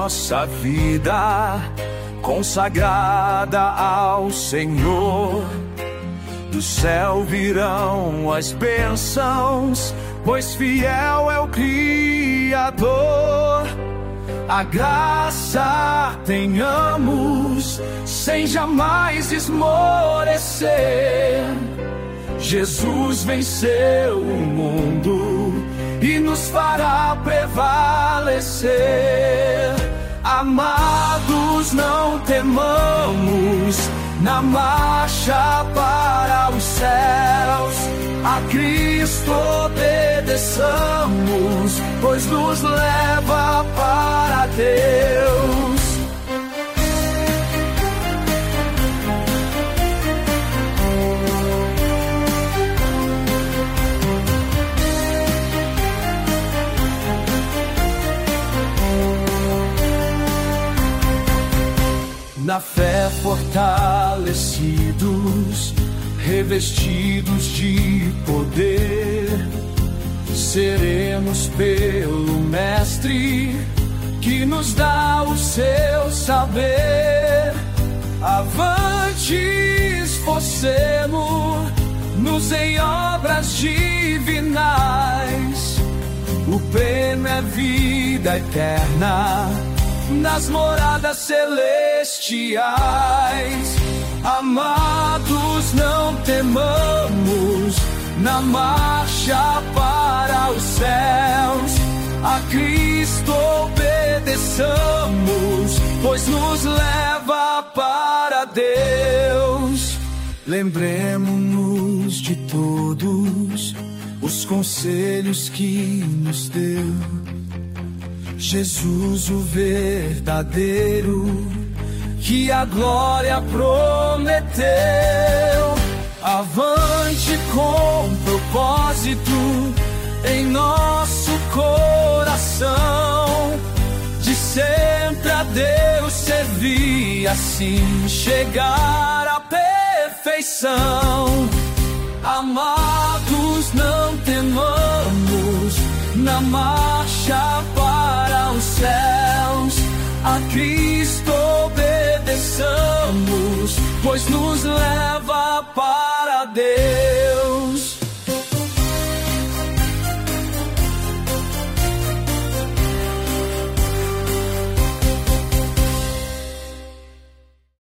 nossa vida consagrada ao Senhor. Do céu virão as bênçãos, pois fiel é o Criador. A graça tenhamos, sem jamais esmorecer. Jesus venceu o mundo e nos fará prevalecer. Amados, não temamos, na marcha para os céus, a Cristo obedeçamos, pois nos leva para Deus. Na fé fortalecidos, revestidos de poder, seremos pelo Mestre, que nos dá o seu saber. Avante, esforcemos-nos em obras divinais, o prêmio é vida eterna nas moradas celestiais. Amados, não temamos, na marcha para os céus, a Cristo obedeçamos, pois nos leva para Deus. Lembremos-nos de todos os conselhos que nos deu Jesus, o verdadeiro, que a glória prometeu. Avante com propósito em nosso coração, de sempre a Deus servir, assim chegar à perfeição. Amados, não temamos, na marcha para os céus, a Cristo obedeçamos, pois nos leva para Deus.